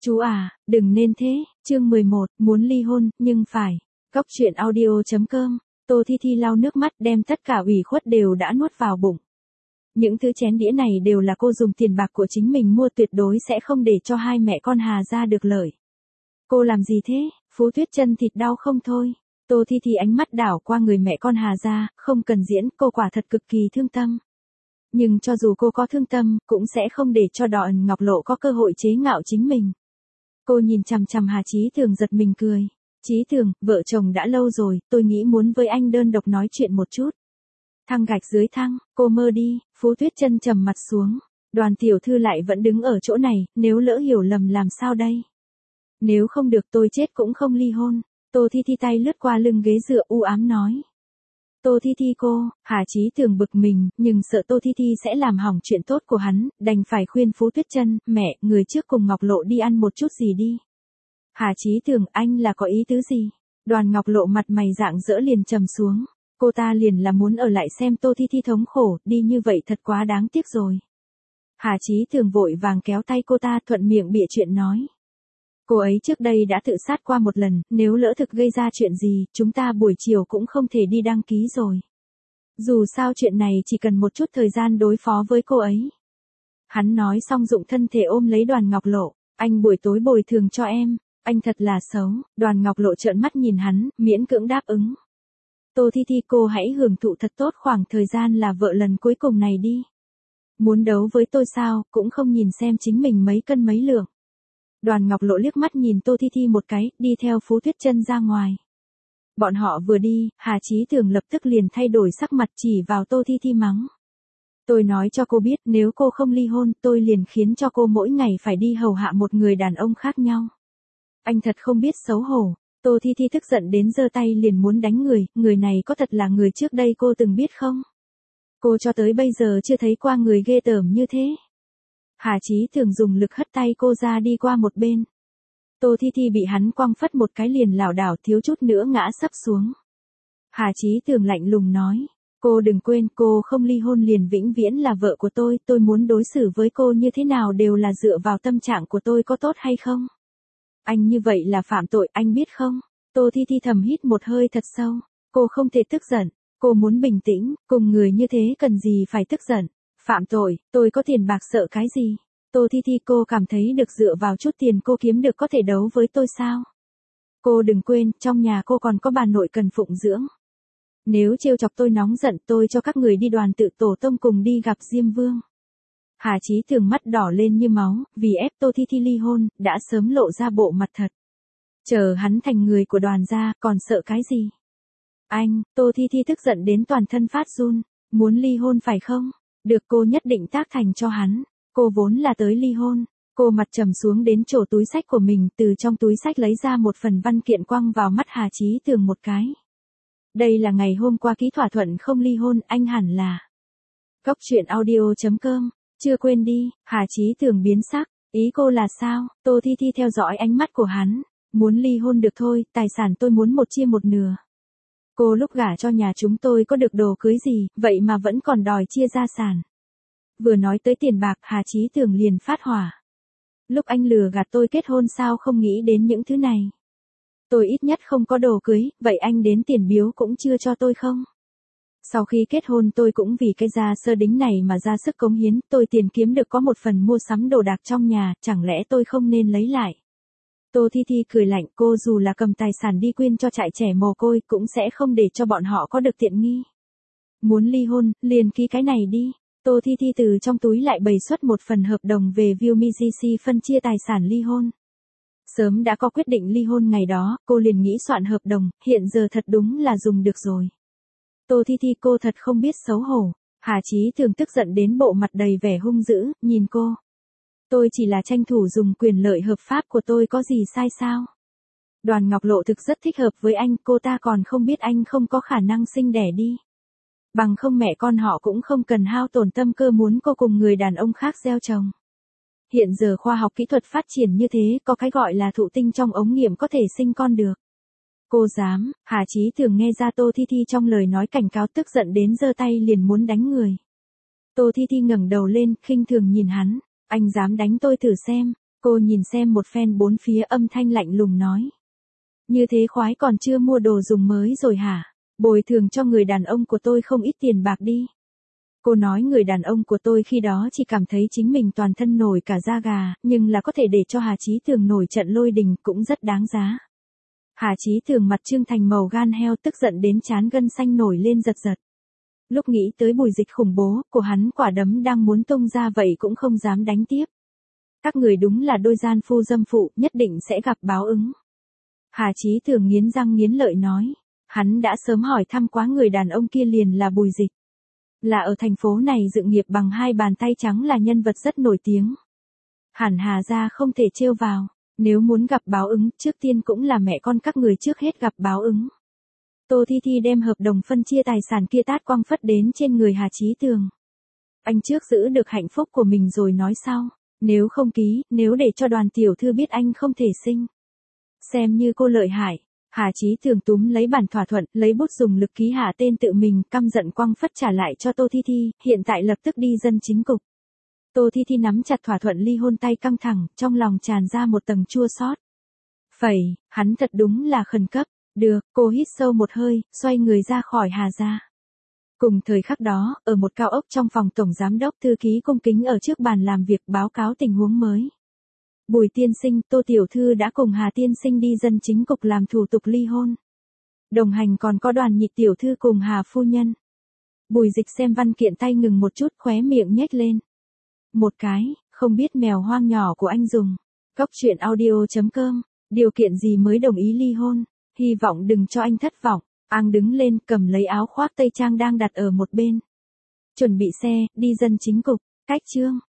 Chú à, đừng nên thế, chương 11, muốn ly hôn, nhưng phải. Góc truyện audio.com, Tô Thi Thi lau nước mắt đem tất cả ủy khuất đều đã nuốt vào bụng. Những thứ chén đĩa này đều là cô dùng tiền bạc của chính mình mua, tuyệt đối sẽ không để cho hai mẹ con Hà gia được lợi. Cô làm gì thế? Phú Tuyết chân thịt đau không thôi. Tô Thi Thi ánh mắt đảo qua người mẹ con Hà gia, không cần diễn, cô quả thật cực kỳ thương tâm. Nhưng cho dù cô có thương tâm, cũng sẽ không để cho Đọn Ngọc Lộ có cơ hội chế ngạo chính mình. Cô nhìn chằm chằm Hà Chí Thường giật mình cười. Chí Thường, vợ chồng đã lâu rồi, tôi nghĩ muốn với anh đơn độc nói chuyện một chút. Thang gạch dưới thang, cô mơ đi. Phú Tuyết chân trầm mặt xuống. Đoàn tiểu thư lại vẫn đứng ở chỗ này, nếu lỡ hiểu lầm làm sao đây? Nếu không được tôi chết cũng không ly hôn. Tô Thi Thi tay lướt qua lưng ghế dựa u ám nói. Tô Thi Thi cô, Hà Chí Thường bực mình, nhưng sợ Tô Thi Thi sẽ làm hỏng chuyện tốt của hắn, đành phải khuyên Phú Tuyết chân, mẹ, người trước cùng Ngọc Lộ đi ăn một chút gì đi. Hà Chí Thường, anh là có ý tứ gì? Đoàn Ngọc Lộ mặt mày rạng rỡ liền trầm xuống, cô ta liền là muốn ở lại xem Tô Thi Thi thống khổ, đi như vậy thật quá đáng tiếc rồi. Hà Chí Thường vội vàng kéo tay cô ta, thuận miệng bịa chuyện nói. Cô ấy trước đây đã tự sát qua một lần, nếu lỡ thực gây ra chuyện gì, chúng ta buổi chiều cũng không thể đi đăng ký rồi. Dù sao chuyện này chỉ cần một chút thời gian đối phó với cô ấy. Hắn nói xong dụng thân thể ôm lấy Đoàn Ngọc Lộ, anh buổi tối bồi thường cho em, anh thật là xấu. Đoàn Ngọc Lộ trợn mắt nhìn hắn, miễn cưỡng đáp ứng. Tô Thi Thi cô hãy hưởng thụ thật tốt khoảng thời gian là vợ lần cuối cùng này đi. Muốn đấu với tôi sao, cũng không nhìn xem chính mình mấy cân mấy lượng. Đoàn Ngọc Lộ liếc mắt nhìn Tô Thi Thi một cái, đi theo Phú Tuyết chân ra ngoài. Bọn họ vừa đi, Hà Chí Thường lập tức liền thay đổi sắc mặt chỉ vào Tô Thi Thi mắng. Tôi nói cho cô biết, nếu cô không ly hôn, tôi liền khiến cho cô mỗi ngày phải đi hầu hạ một người đàn ông khác nhau. Anh thật không biết xấu hổ. Tô Thi Thi tức giận đến giơ tay liền muốn đánh người này có thật là người trước đây cô từng biết không? Cô cho tới bây giờ chưa thấy qua người ghê tởm như thế. Hà Chí Thường dùng lực hất tay cô ra đi qua một bên. Tô Thi Thi bị hắn quăng phất một cái liền lảo đảo thiếu chút nữa ngã sấp xuống. Hà Chí Thường lạnh lùng nói, cô đừng quên cô không ly hôn liền vĩnh viễn là vợ của tôi muốn đối xử với cô như thế nào đều là dựa vào tâm trạng của tôi có tốt hay không? Anh như vậy là phạm tội, anh biết không? Tô Thi Thi thầm hít một hơi thật sâu, cô không thể tức giận, cô muốn bình tĩnh, cùng người như thế cần gì phải tức giận. Phạm tội, tôi có tiền bạc sợ cái gì? Tô Thi Thi cô cảm thấy được dựa vào chút tiền cô kiếm được có thể đấu với tôi sao? Cô đừng quên, trong nhà cô còn có bà nội cần phụng dưỡng. Nếu trêu chọc tôi nóng giận tôi cho các người đi đoàn tự tổ tông cùng đi gặp Diêm Vương. Hà Chí Thường mắt đỏ lên như máu, vì ép Tô Thi Thi ly hôn, đã sớm lộ ra bộ mặt thật. Chờ hắn thành người của đoàn gia, còn sợ cái gì? Anh, Tô Thi Thi tức giận đến toàn thân phát run, muốn ly hôn phải không? Được cô nhất định tác thành cho hắn, cô vốn là tới ly hôn. Cô mặt trầm xuống đến chỗ túi sách của mình, từ trong túi sách lấy ra một phần văn kiện quăng vào mắt Hà Chí Thường một cái. Đây là ngày hôm qua ký thỏa thuận không ly hôn, anh hẳn là. Góc truyện audio.com, chưa quên đi. Hà Chí Thường biến sắc, ý cô là sao? Tô Thi Thi theo dõi ánh mắt của hắn, muốn ly hôn được thôi, tài sản tôi muốn một chia một nửa. Cô lúc gả cho nhà chúng tôi có được đồ cưới gì, vậy mà vẫn còn đòi chia gia sản. Vừa nói tới tiền bạc, Hà Chí Thường liền phát hỏa. Lúc anh lừa gạt tôi kết hôn sao không nghĩ đến những thứ này? Tôi ít nhất không có đồ cưới, vậy anh đến tiền biếu cũng chưa cho tôi không? Sau khi kết hôn tôi cũng vì cái gia sơ đính này mà ra sức cống hiến, tôi tiền kiếm được có một phần mua sắm đồ đạc trong nhà, chẳng lẽ tôi không nên lấy lại? Tô Thi Thi cười lạnh, cô dù là cầm tài sản đi quyên cho trại trẻ mồ côi cũng sẽ không để cho bọn họ có được tiện nghi. Muốn ly hôn, liền ký cái này đi. Tô Thi Thi từ trong túi lại bày xuất một phần hợp đồng về ViuMiGC phân chia tài sản ly hôn. Sớm đã có quyết định ly hôn ngày đó, cô liền nghĩ soạn hợp đồng, hiện giờ thật đúng là dùng được rồi. Tô Thi Thi cô thật không biết xấu hổ. Hà Chí Thường tức giận đến bộ mặt đầy vẻ hung dữ, nhìn cô. Tôi chỉ là tranh thủ dùng quyền lợi hợp pháp của tôi có gì sai sao? Đoàn Ngọc Lộ thực rất thích hợp với anh, cô ta còn không biết anh không có khả năng sinh đẻ đi. Bằng không mẹ con họ cũng không cần hao tổn tâm cơ muốn cô cùng người đàn ông khác gieo chồng. Hiện giờ khoa học kỹ thuật phát triển như thế, có cái gọi là thụ tinh trong ống nghiệm có thể sinh con được. Cô dám? Hà Chí Thường nghe ra Tô Thi Thi trong lời nói cảnh cáo tức giận đến giơ tay liền muốn đánh người. Tô Thi Thi ngẩng đầu lên, khinh thường nhìn hắn. Anh dám đánh tôi thử xem. Cô nhìn xem một phen bốn phía, âm thanh lạnh lùng nói. Như thế khoái còn chưa mua đồ dùng mới rồi hả? Bồi thường cho người đàn ông của tôi không ít tiền bạc đi. Cô nói người đàn ông của tôi khi đó chỉ cảm thấy chính mình toàn thân nổi cả da gà, nhưng là có thể để cho Hà Chí Thường nổi trận lôi đình cũng rất đáng giá. Hà Chí Thường mặt trương thành màu gan heo, tức giận đến trán gân xanh nổi lên giật giật. Lúc nghĩ tới Bùi Dịch khủng bố, của hắn quả đấm đang muốn tung ra vậy cũng không dám đánh tiếp. Các người đúng là đôi gian phu dâm phụ, nhất định sẽ gặp báo ứng. Hà Chí Thường nghiến răng nghiến lợi nói. Hắn đã sớm hỏi thăm quá, người đàn ông kia liền là Bùi Dịch. Là ở thành phố này dựng nghiệp bằng hai bàn tay trắng, là nhân vật rất nổi tiếng. Hẳn Hà gia không thể trêu vào, nếu muốn gặp báo ứng, trước tiên cũng là mẹ con các người trước hết gặp báo ứng. Tô Thi Thi đem hợp đồng phân chia tài sản kia tát quăng phất đến trên người Hà Chí Thường. Anh trước giữ được hạnh phúc của mình rồi nói sau, nếu không ký, nếu để cho Đoàn tiểu thư biết anh không thể sinh. Xem như cô lợi hại. Hà Chí Thường túm lấy bản thỏa thuận, lấy bút dùng lực ký hạ tên tự mình, căm giận quăng phất trả lại cho Tô Thi Thi, hiện tại lập tức đi dân chính cục. Tô Thi Thi nắm chặt thỏa thuận ly hôn, tay căng thẳng, trong lòng tràn ra một tầng chua xót. Phẩy, hắn thật đúng là khẩn cấp. Được, cô hít sâu một hơi, xoay người ra khỏi Hà gia. Cùng thời khắc đó, ở một cao ốc trong phòng tổng giám đốc, thư ký cung kính ở trước bàn làm việc báo cáo tình huống mới. Bùi tiên sinh, Tô tiểu thư đã cùng Hà tiên sinh đi dân chính cục làm thủ tục ly hôn. Đồng hành còn có Đoàn nhị tiểu thư cùng Hà phu nhân. Bùi Dịch xem văn kiện tay ngừng một chút, khóe miệng nhếch lên. Một cái, không biết mèo hoang nhỏ của anh dùng. Cóc truyện audio.com, điều kiện gì mới đồng ý ly hôn? Hy vọng đừng cho anh thất vọng. An đứng lên, cầm lấy áo khoác tây trang đang đặt ở một bên. Chuẩn bị xe, đi dân chính cục. Cách chương.